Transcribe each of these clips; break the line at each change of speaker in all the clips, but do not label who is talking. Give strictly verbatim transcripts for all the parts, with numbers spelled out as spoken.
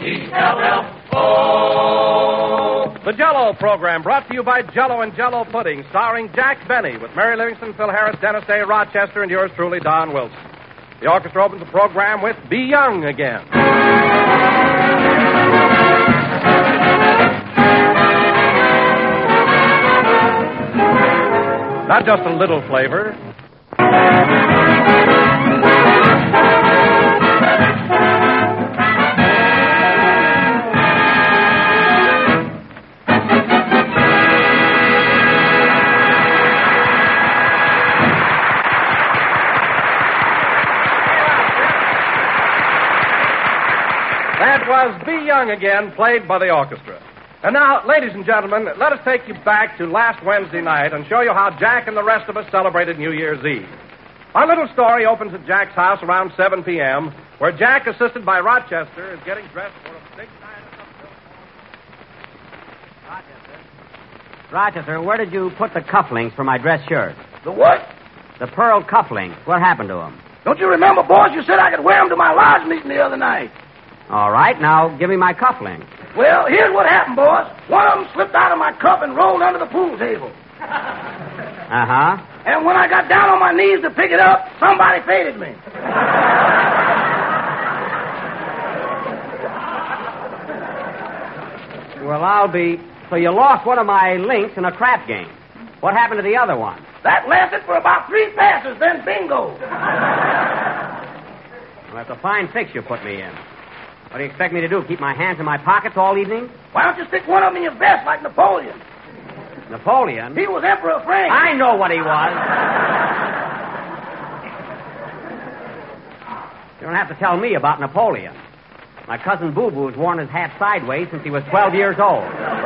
E L L O.
The Jell-O program brought to you by Jell-O and Jell-O Pudding, starring Jack Benny with Mary Livingston, Phil Harris, Dennis Day, Rochester, and yours truly, Don Wilson. The orchestra opens the program with Be Young Again. Not just a little flavor. That was Be Young Again, played by the orchestra. And now, ladies and gentlemen, let us take you back to last Wednesday night and show you how Jack and the rest of us celebrated New Year's Eve. Our little story opens at Jack's house around seven p.m., where Jack, assisted by Rochester, is getting dressed for a big night at the
Rochester. Rochester, where did you put the cufflinks for my dress shirt?
The what?
The pearl cufflinks. What happened to them?
Don't you remember, boss? You said I could wear them to my lodge meeting the other night.
All right, now give me my cufflinks.
Well, here's what happened, boss. One of them slipped out of my cuff and rolled under the pool table.
Uh-huh.
And when I got down on my knees to pick it up, somebody faded me.
Well, I'll be... So you lost one of my links in a crap game. What happened to the other one?
That lasted for about three passes, then bingo.
Well, that's a fine fix you put me in. What do you expect me to do, keep my hands in my pockets all evening?
Why don't you stick one of them in your vest like Napoleon?
Napoleon?
He was Emperor of France.
I know what he was. You don't have to tell me about Napoleon. My cousin Boo Boo's worn his hat sideways since he was twelve years old.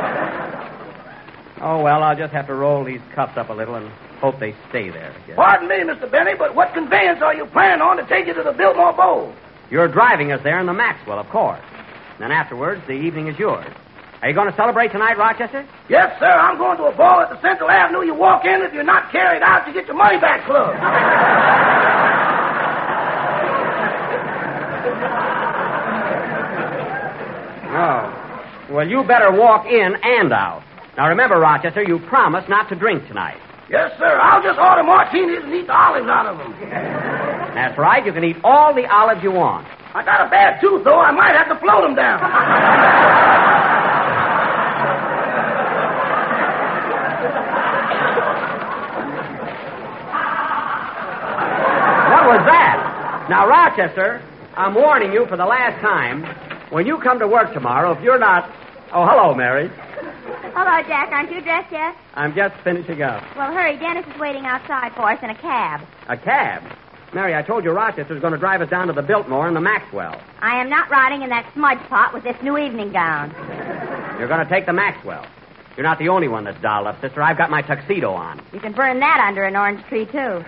Oh, well, I'll just have to roll these cuffs up a little and hope they stay there. I guess.
Pardon me, Mister Benny, but what conveyance are you planning on to take you to the Biltmore Bowl?
You're driving us there in the Maxwell, of course. Then afterwards, the evening is yours. Are you going to celebrate tonight, Rochester?
Yes, sir. I'm going to a ball at the Central Avenue. You walk in. If you're not carried out, you get your money back club.
Oh. Well, you better walk in and out. Now, remember, Rochester, you promised not to drink tonight.
Yes, sir. I'll just order martinis and eat the olives out of them.
That's right. You can eat all the olives you want.
I got a bad tooth, though. I might have to float them down.
What was that? Now, Rochester, I'm warning you for the last time. When you come to work tomorrow, if you're not... Oh, hello, Mary.
Hello, Jack. Aren't you dressed yet?
I'm just finishing up.
Well, hurry. Dennis is waiting outside for us in a cab.
A cab? Mary, I told you Rochester's going to drive us down to the Biltmore in the Maxwell.
I am not riding in that smudge pot with this new evening gown.
You're going to take the Maxwell. You're not the only one that's dolled up, sister. I've got my tuxedo on.
You can burn that under an orange tree, too.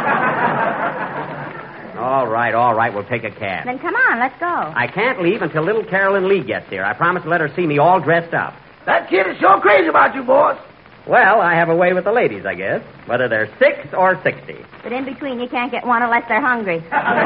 All right, all right. We'll take a cab.
Then come on, let's go.
I can't leave until little Carolyn Lee gets here. I promised to let her see me all dressed up.
That kid is sure crazy about you, boss.
Well, I have a way with the ladies, I guess. Whether they're six or sixty.
But in between, you can't get one unless they're hungry.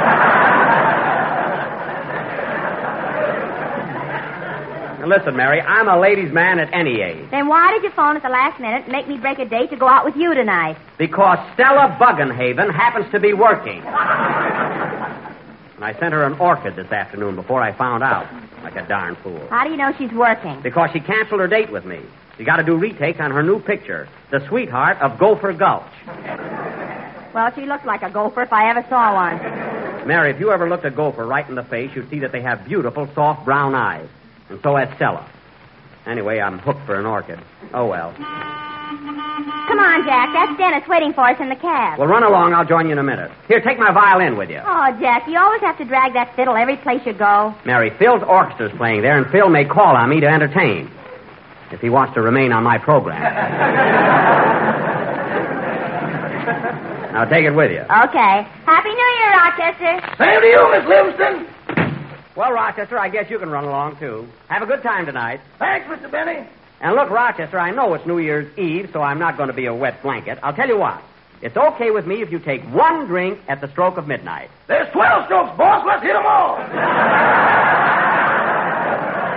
Now, listen, Mary, I'm a ladies' man at any age.
Then why did you phone at the last minute and make me break a date to go out with you tonight?
Because Stella Buggenhaven happens to be working. And I sent her an orchid this afternoon before I found out. Like a darn fool.
How do you know she's working?
Because she canceled her date with me. She got to do retakes on her new picture, The Sweetheart of Gopher Gulch.
Well, she looks like a gopher if I ever saw one.
Mary, if you ever looked a gopher right in the face, you'd see that they have beautiful, soft brown eyes. And so has Stella. Anyway, I'm hooked for an orchid. Oh, well.
Come on, Jack. That's Dennis waiting for us in the cab.
Well, run along. I'll join you in a minute. Here, take my violin with you.
Oh, Jack, you always have to drag that fiddle every place you go.
Mary, Phil's orchestra's playing there, and Phil may call on me to entertain. If he wants to remain on my program. Now, take it with you.
Okay. Happy New Year, Rochester.
Same to you, Miss Livingston.
Well, Rochester, I guess you can run along, too. Have a good time tonight.
Thanks, Mister Benny.
And look, Rochester, I know it's New Year's Eve, so I'm not going to be a wet blanket. I'll tell you what. It's okay with me if you take one drink at the stroke of midnight.
There's twelve strokes, boss. Let's hit them all.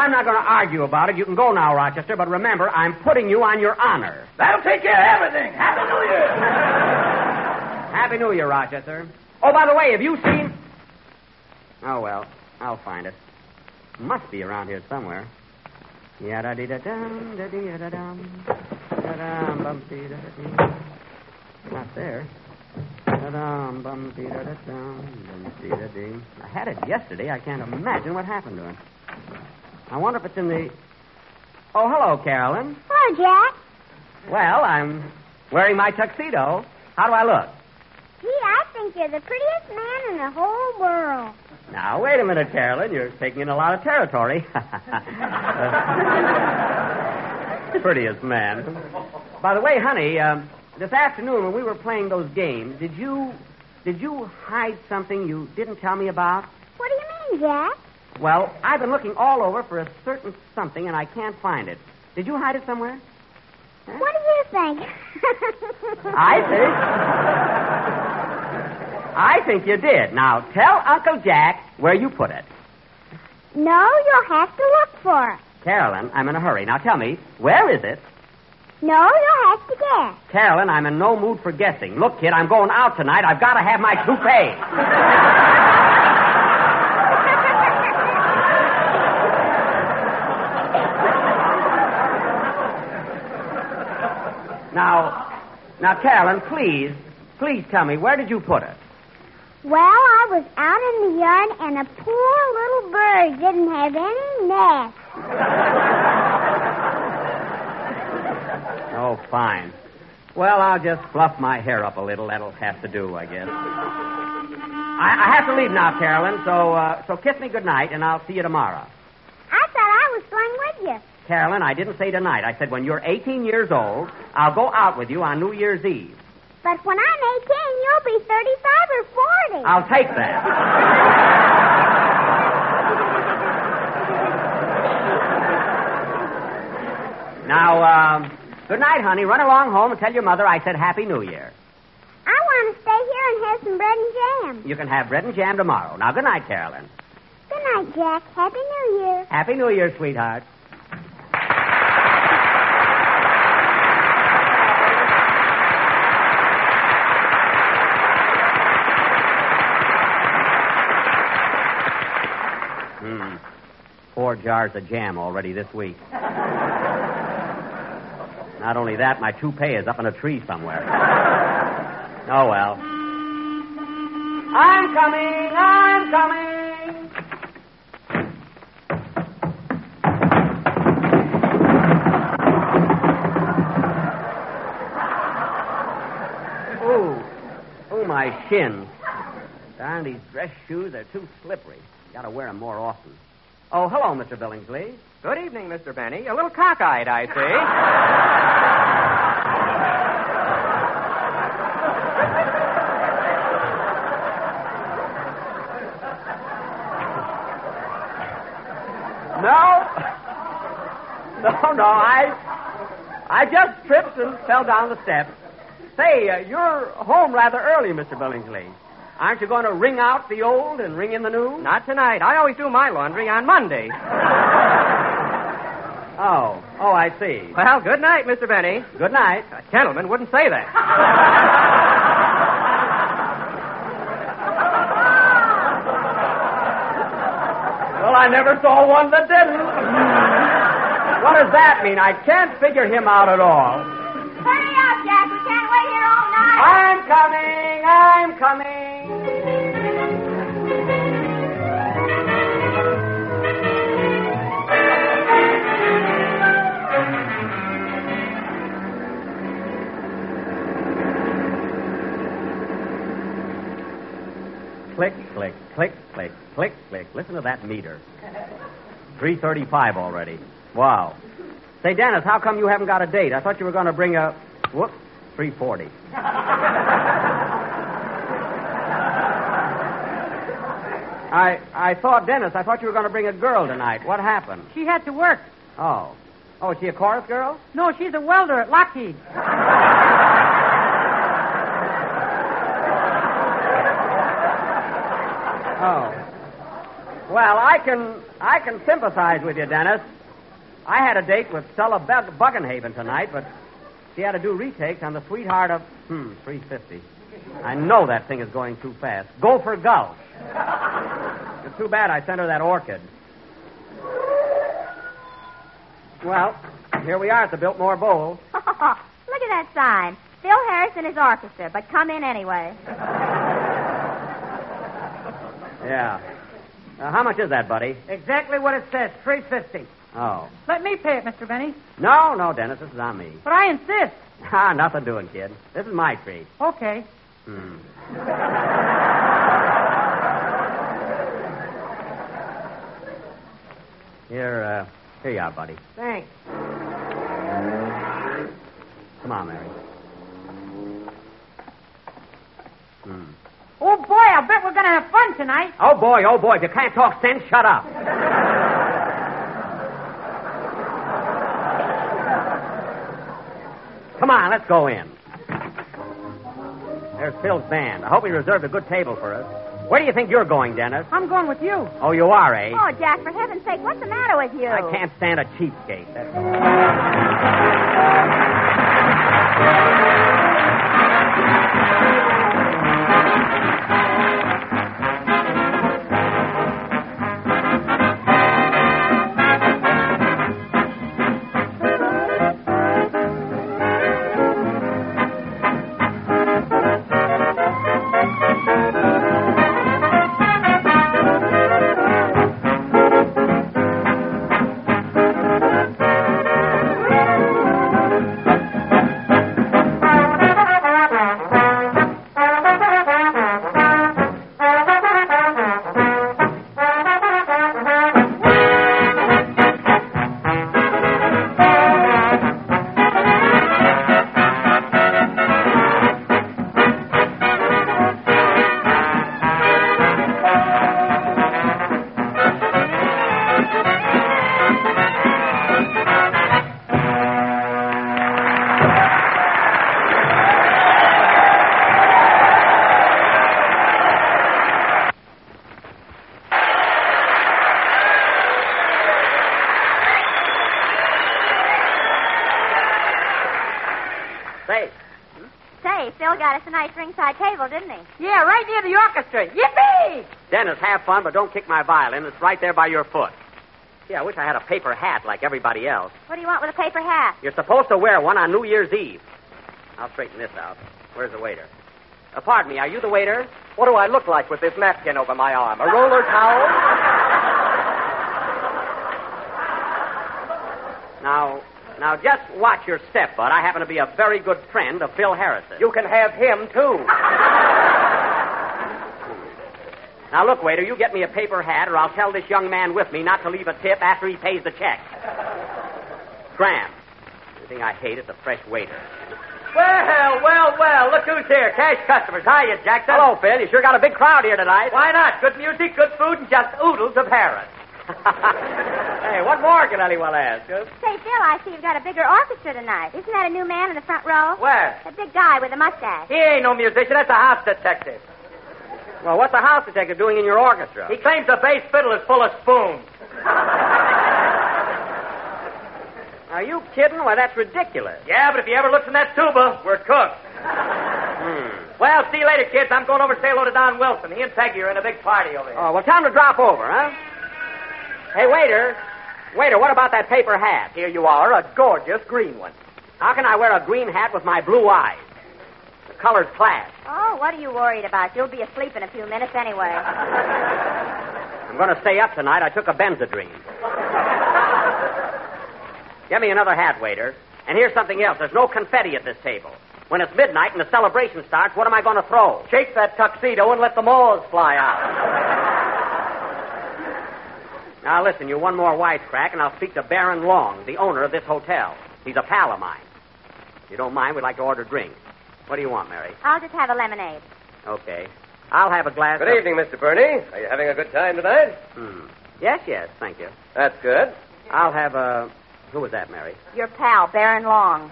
I'm not going to argue about it. You can go now, Rochester, but remember, I'm putting you on your honor.
That'll take care of everything. Happy New Year.
Happy New Year, Rochester. Oh, by the way, have you seen... Oh, well, I'll find it. Must be around here somewhere. Yada-dee-da-dum, da-dee-da-dum, da-dum, bum-dee-da-da-dee. Not there. Da-dum, bum-dee-da-da-dum, bum-dee-da-dee. I had it yesterday. I can't imagine what happened to it. I wonder if it's in the... Oh, hello, Carolyn.
Hello, Jack.
Well, I'm wearing my tuxedo. How do I look?
Gee, I think you're the prettiest man in the whole world.
Now, wait a minute, Carolyn. You're taking in a lot of territory. Prettiest man. By the way, honey, um, this afternoon when we were playing those games, did you did you hide something you didn't tell me about?
What do you mean, Jack?
Well, I've been looking all over for a certain something, and I can't find it. Did you hide it somewhere? Huh?
What do you think?
I think... I think you did. Now, tell Uncle Jack where you put it.
No, you'll have to look for it.
Carolyn, I'm in a hurry. Now, tell me, where is it?
No, you'll have to guess.
Carolyn, I'm in no mood for guessing. Look, kid, I'm going out tonight. I've got to have my toupee. Now, now, Carolyn, please, please tell me, where did you put it?
Well, I was out in the yard, and a poor little bird didn't have any nest.
Oh, fine. Well, I'll just fluff my hair up a little. That'll have to do, I guess. I, I have to leave now, Carolyn, so uh, so kiss me goodnight, and I'll see you tomorrow.
I thought I was going with you.
Carolyn, I didn't say tonight. I said when you're eighteen years old, I'll go out with you on New Year's Eve.
But when I'm eighteen, you'll be thirty-five or forty.
I'll take that. Now, um, good night, honey. Run along home and tell your mother I said Happy New Year.
I want to stay here and have some bread and jam.
You can have bread and jam tomorrow. Now, good night, Carolyn.
Good night, Jack. Happy New Year.
Happy New Year, sweetheart. Hmm. Four jars of jam already this week. Not only that, my toupee is up in a tree somewhere. Oh, well. I'm coming, I'm coming. Ooh. Ooh, my shins. Darn, these dress shoes are too slippery. Gotta wear them more often. Oh, hello, Mister Billingsley.
Good evening, Mister Benny. A little cockeyed, I see.
No. No, no, I... I just tripped and fell down the steps. Say, uh, you're home rather early, Mister Billingsley. Aren't you going to ring out the old and ring in the new?
Not tonight. I always do my laundry on Monday.
Oh, oh, I see.
Well, good night, Mister Benny.
Good night.
A gentleman wouldn't say that.
Well, I never saw one that didn't. What does that mean? I can't figure him out at all.
Hurry up, Jack. We can't wait here all night.
I'm coming. I'm coming. Click, click, click, click, click, click. Listen to that meter. three thirty-five already. Wow. Say, Dennis, how come you haven't got a date? I thought you were going to bring a... Whoop, three forty. I I thought, Dennis, I thought you were going to bring a girl tonight. What happened?
She had to work.
Oh. Oh, is she a chorus girl?
No, she's a welder at Lockheed.
Oh. Well, I can I can sympathize with you, Dennis. I had a date with Stella Bug- Buggenhaven tonight, but she had to do retakes on the Sweetheart of hmm three fifty. I know that thing is going too fast. Go for Gulf. It's too bad I sent her that orchid. Well, here we are at the Biltmore Bowl.
Look at that sign. Phil Harris and his orchestra, but come in anyway.
Yeah. Uh, how much is that, buddy?
Exactly what it says, three fifty.
Oh.
Let me pay it, Mister Benny.
No, no, Dennis, this is on me.
But I insist.
Ah, nothing doing, kid. This is my treat.
Okay.
Hmm. Here, uh, here you are, buddy.
Thanks.
Come on, Mary. Hmm.
Oh, boy, I bet we're going to have fun tonight.
Oh, boy, oh, boy. If you can't talk sense, shut up. Come on, let's go in. There's Phil's band. I hope he reserved a good table for us. Where do you think you're going, Dennis?
I'm going with you.
Oh, you are, eh?
Oh, Jack, for heaven's sake, what's the matter with you?
I can't stand a cheapskate. That's...
Phil got us a nice ringside table, didn't he?
Yeah, right near the orchestra. Yippee!
Dennis, have fun, but don't kick my violin. It's right there by your foot. Gee, I wish I had a paper hat like everybody else.
What do you want with a paper hat?
You're supposed to wear one on New Year's Eve. I'll straighten this out. Where's the waiter? Uh, pardon me, are you the waiter?
What do I look like with this napkin over my arm? A roller towel?
Now, now just watch your step, Bud. I happen to be a very good friend of Phil Harrison.
You can have him, too.
Now, look, waiter, you get me a paper hat, or I'll tell this young man with me not to leave a tip after he pays the check. Scram. The thing I hate is a fresh waiter.
Well, well, well, look who's here. Cash customers. Hiya, Jackson.
Hello, Phil. You sure got a big crowd here tonight.
Why not? Good music, good food, and just oodles of Harris.
Hey, what more can anyone ask? Huh?
Say, Phil, I see you've got a bigger orchestra tonight. Isn't that a new man in the front row?
Where?
The big guy with the mustache.
He ain't no musician. That's a house detective.
Well, what's the house detective doing in your orchestra?
He claims the bass fiddle is full of spoons.
Are you kidding? Why, that's ridiculous.
Yeah, but if he ever looks in that tuba, we're cooked.
Hmm.
Well, see you later, kids. I'm going over to say hello to Don Wilson. He and Peggy are in a big party over here.
Oh, well, tell him to drop over, huh? Hey, waiter. Waiter, what about that paper hat?
Here you are, a gorgeous green one.
How can I wear a green hat with my blue eyes? The colors clash.
Oh, what are you worried about? You'll be asleep in a few minutes anyway.
I'm going to stay up tonight. I took a Benzedrine. Get me another hat, waiter. And here's something else. There's no confetti at this table. When it's midnight and the celebration starts, what am I going to throw?
Shake that tuxedo and let the moths fly out.
Now, listen, you one more wisecrack, and I'll speak to Baron Long, the owner of this hotel. He's a pal of mine. If you don't mind, we'd like to order drinks. What do you want, Mary?
I'll just have a lemonade.
Okay. I'll have a glass
Good
of...
evening, Mister Bernie. Are you having a good time tonight?
Hmm. Yes, yes, thank you.
That's good.
I'll have a... Who was that, Mary?
Your pal, Baron Long.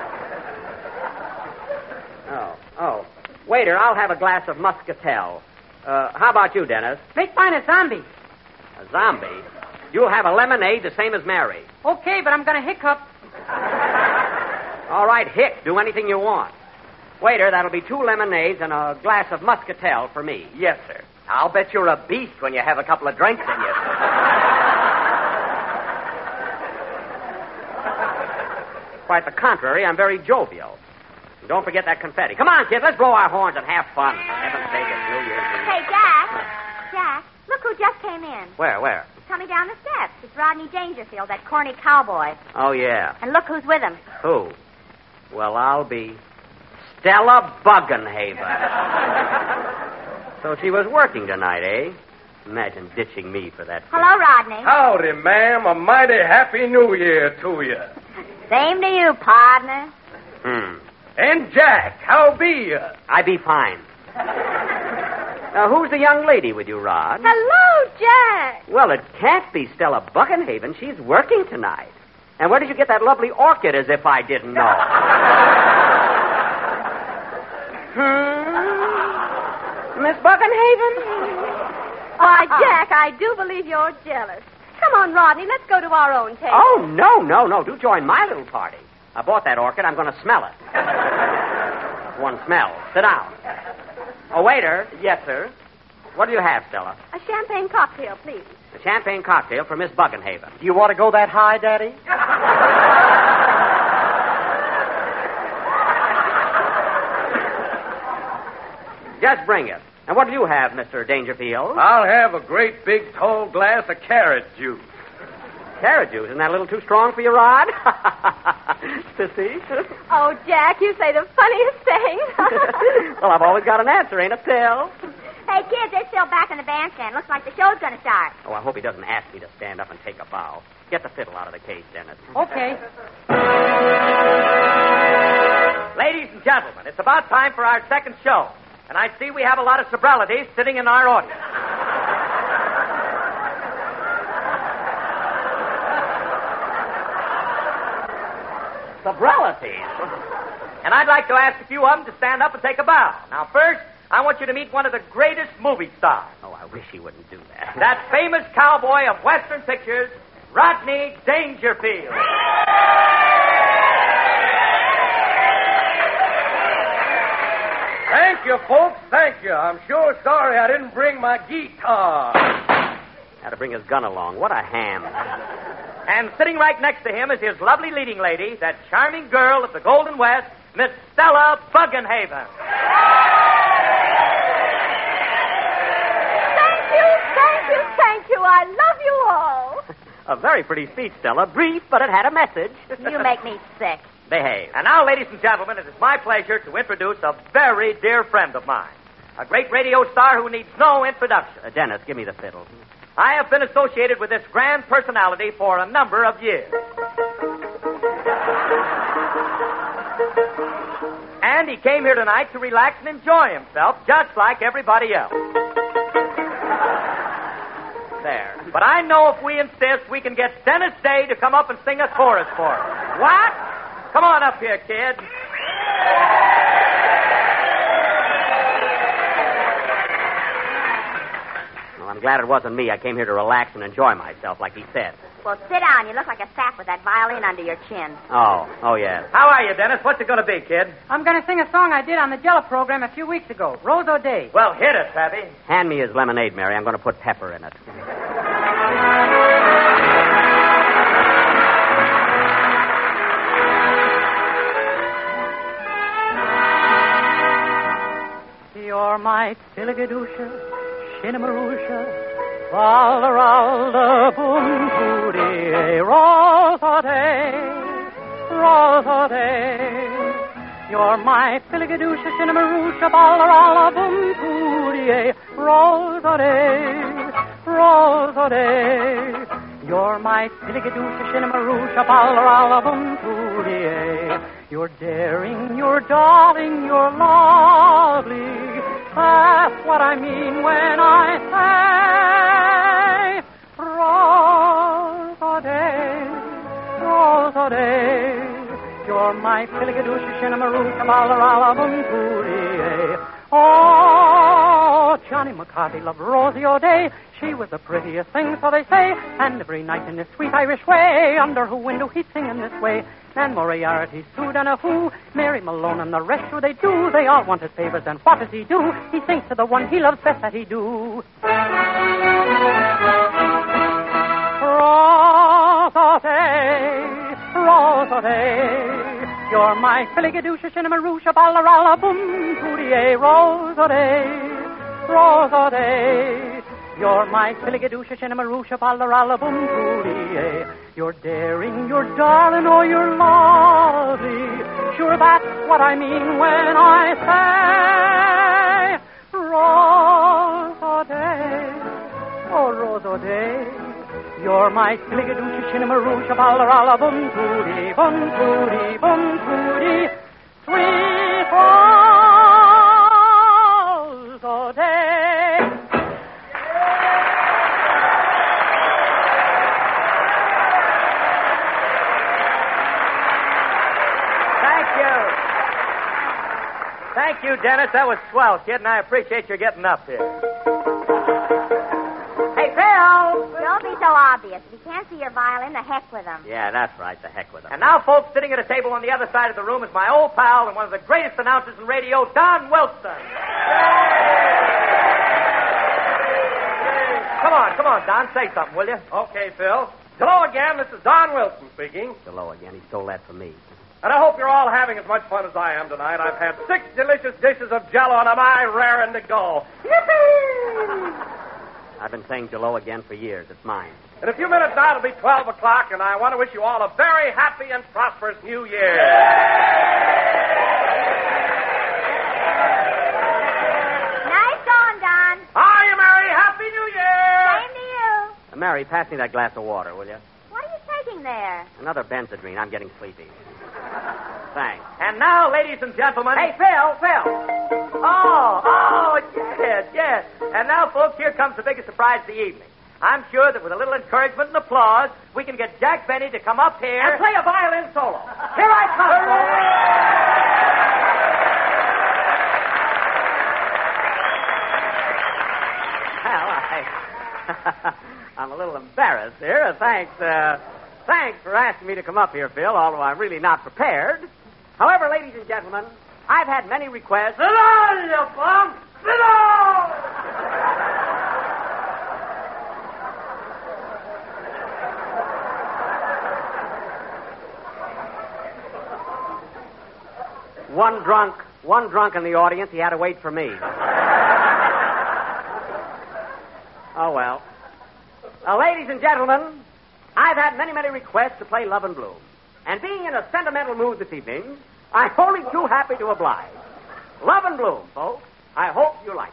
Oh, oh. Waiter, I'll have a glass of muscatel. Uh, how about you, Dennis?
Make mine a zombie.
A zombie? You'll have a lemonade the same as Mary.
Okay, but I'm going to hiccup.
All right, hick. Do anything you want. Waiter, that'll be two lemonades and a glass of muscatel for me.
Yes, sir. I'll bet you're a beast when you have a couple of drinks in you.
Quite the contrary. I'm very jovial. And don't forget that confetti. Come on, kid. Let's blow our horns and have fun. For heaven's sake, it's New Year's Eve.
Hey, Jack. Jack, look who just came in.
Where, where?
He's coming down the steps. It's Rodney Dangerfield, that corny cowboy.
Oh, yeah.
And look who's with him.
Who? Well, I'll be Stella Buggenhaven. So she was working tonight, eh? Imagine ditching me for that.
Hello, Rodney.
Howdy, ma'am. A mighty happy New Year to you.
Same to you, partner.
Hmm.
And Jack, how be you?
I be fine. Now, who's the young lady with you, Rod?
Hello, Jack.
Well, it can't be Stella Buggenhaven. She's working tonight. And where did you get that lovely orchid, as if I didn't know? hmm? Miss Buggenhaven?
Why, Jack, I do believe you're jealous. Come on, Rodney, let's go to our own table.
Oh, no, no, no. Do join my little party. I bought that orchid. I'm going to smell it. One smell. Sit down. Oh, waiter.
Yes, sir.
What do you have, Stella?
A champagne cocktail, please.
A champagne cocktail for Miss Buggenhaven.
Do you want to go that high, Daddy?
Just bring it. And what do you have, Mister Dangerfield?
I'll have a great big tall glass of carrot juice.
Carrot juice. Isn't that a little too strong for you, Rod? Sissy?
Oh, Jack, you say the funniest things.
Well, I've always got an answer, ain't it, Phil?
Hey, kids, they're still back in the bandstand. Looks like the show's going to start.
Oh, I hope he doesn't ask me to stand up and take a bow. Get the fiddle out of the case, Dennis.
Okay.
Ladies and gentlemen, it's about time for our second show. And I see we have a lot of sobralities sitting in our audience. Sobralities? And I'd like to ask a few of them to stand up and take a bow. Now, first, I want you to meet one of the greatest movie stars.
Oh, I wish he wouldn't do that.
That famous cowboy of Western pictures, Rodney Dangerfield.
Thank you, folks. Thank you. I'm sure sorry I didn't bring my guitar.
Had to bring his gun along. What a ham.
And sitting right next to him is his lovely leading lady, that charming girl of the Golden West, Miss Stella Buggenhaven.
Thank you, thank you, thank you. I love you all.
A very pretty speech, Stella. Brief, but it had a message.
You make me sick.
Behave.
And now, ladies and gentlemen, it is my pleasure to introduce a very dear friend of mine, a great radio star who needs no introduction.
Uh, Dennis, give me the fiddle.
I have been associated with this grand personality for a number of years. And he came here tonight to relax and enjoy himself, just like everybody else. There. But I know if we insist, we can get Dennis Day to come up and sing a chorus for us. What? Come on up here, kid.
Well, I'm glad it wasn't me. I came here to relax and enjoy myself, like he said.
Well, sit down. You look like a sap with that violin under your chin.
Oh, oh, yes.
How are you, Dennis? What's it going to be, kid?
I'm going to sing a song I did on the Jello program a few weeks ago, Rose O'Day.
Well, hit it, Pappy.
Hand me his lemonade, Mary. I'm going to put pepper in it.
You're my Filigadusha, Shinnamarusha, Valderalda, Boom, Rose O'Day, Rose O'Day. You're my Filigadusha, Shinnamarusha, Valderalda, Boom, Rose O'Day, Rose O'Day. You're my Filigadusha, Shinnamarusha, Valderalda, Boom, You're daring, you're darling, you're lovely. That's what I mean when I say Rose O'Day, Rose O'Day. You're my Filigadusha, Shinnamarusha, Valderalda, Boom, Oh, Johnny McCarthy loved Rosie O'Day. She was the prettiest thing, so they say. And every night in this sweet Irish way, under her window he'd sing in this way. And Moriarty, Sue Donahue, Mary Malone, and the rest, who they do. They all want his favors, and what does he do? He sings to the one he loves best that he do. Rose O'Day, Rose O'Day, you're my filligadoosh, shinnamaroosh, ballaralla, boom, tootie, Rose O'Day, Rose O'Day, you're my filligadoosh, shinnamaroosh, ballaralla, boom, tootie. You're daring, you're darling, oh, you're lovely. Sure, that's what I mean when I say Rose O'Day, oh, Rose O'Day. You're my filligadoosh, shinnamaroosh, ballaralla, boom, tootie, boom, tootie, boom, tootie, sweet Rose O'Day.
Thank you. Thank you, Dennis. That was swell, kid, and I appreciate your getting up here. Hey, Phil!
Don't be so obvious. If you can't see your violin, the heck with them.
Yeah, that's right. The heck with them. And now, folks, sitting at a table on the other side of the room is my old pal and one of the greatest announcers in radio, Don Wilson. Come on, come on, Don. Say something, will you?
Okay, Phil. Hello again. This is Don Wilson speaking.
Hello again. He stole that from me.
And I hope you're all having as much fun as I am tonight. I've had six delicious dishes of Jell-O, and I'm raring to go. Yippee!
I've been saying Jell-O again for years. It's mine.
In a few minutes now, it'll be twelve o'clock, and I want to wish you all a very happy and prosperous New Year.
Nice going, Don.
Are you merry? Happy New Year!
Same to you.
Uh, Mary, pass me that glass of water, will you?
What are you taking there?
Another Benzedrine. I'm getting sleepy. Thanks.
And now, ladies and gentlemen... Hey, Phil, Phil. Oh, oh, yes, yes. And now, folks, here comes the biggest surprise of the evening. I'm sure that with a little encouragement and applause, we can get Jack Benny to come up here...
And play a violin solo.
Here I come,
Well, I... I'm a little embarrassed here. Thanks, uh... Thanks for asking me to come up here, Phil, although I'm really not prepared. However, ladies and gentlemen, I've had many requests...
Sit down, you bum! Sit down!
One drunk, one drunk in the audience. He had to wait for me. Oh, well. Now, ladies and gentlemen, I've had many, many requests to play Love and Bloom. And being in a sentimental mood this evening, I'm only too happy to oblige. Love and Bloom, folks. I hope you like it.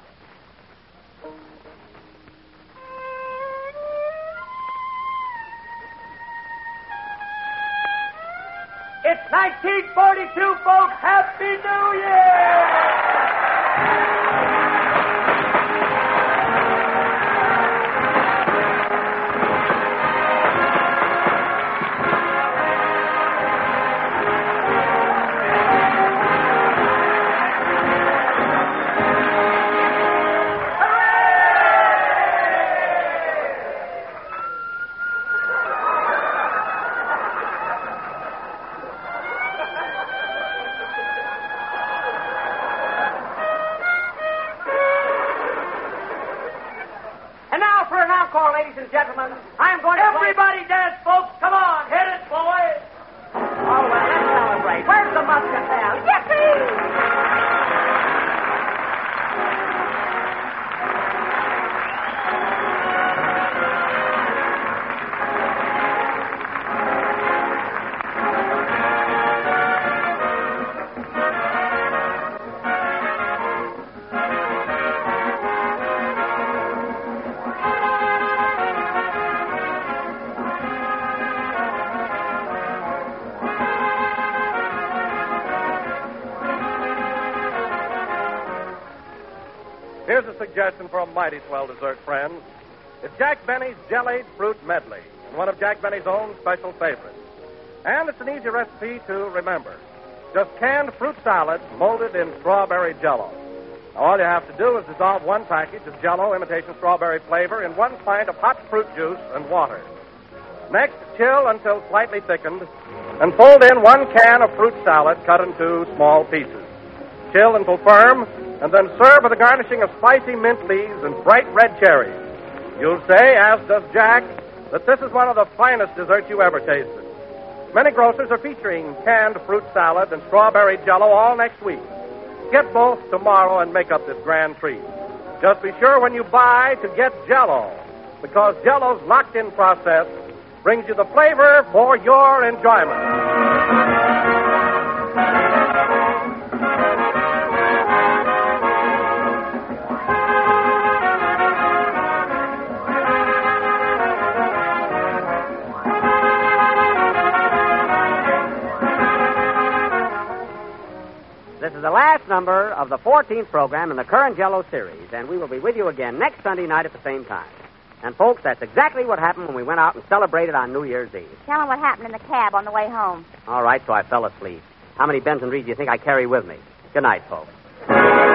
It's nineteen forty-two, folks. Happy New Year! Ladies and gentlemen, I'm going to... Everybody play... dance, folks. Come on. Hit it, boys.
Oh, well, let's celebrate.
Where's the muscatel? Yippee!
Here's a suggestion for a mighty swell dessert, friends. It's Jack Benny's Jellied Fruit Medley, one of Jack Benny's own special favorites. And it's an easy recipe to remember. Just canned fruit salad molded in strawberry Jell-O. All you have to do is dissolve one package of Jell-O imitation strawberry flavor in one pint of hot fruit juice and water. Next, chill until slightly thickened, and fold in one can of fruit salad cut into small pieces. Chill until firm, and then serve with a garnishing of spicy mint leaves and bright red cherries. You'll say, as does Jack, that this is one of the finest desserts you ever tasted. Many grocers are featuring canned fruit salad and strawberry Jell-O all next week. Get both tomorrow and make up this grand treat. Just be sure when you buy to get Jell-O, because Jell-O's locked-in process brings you the flavor for your enjoyment.
This is the last number of the fourteenth program in the current Jell-O series, and we will be with you again next Sunday night at the same time. And, folks, that's exactly what happened when we went out and celebrated on New Year's Eve.
Tell him what happened in the cab on the way home.
All right, so I fell asleep. How many Benson Reeds do you think I carry with me? Good night, folks.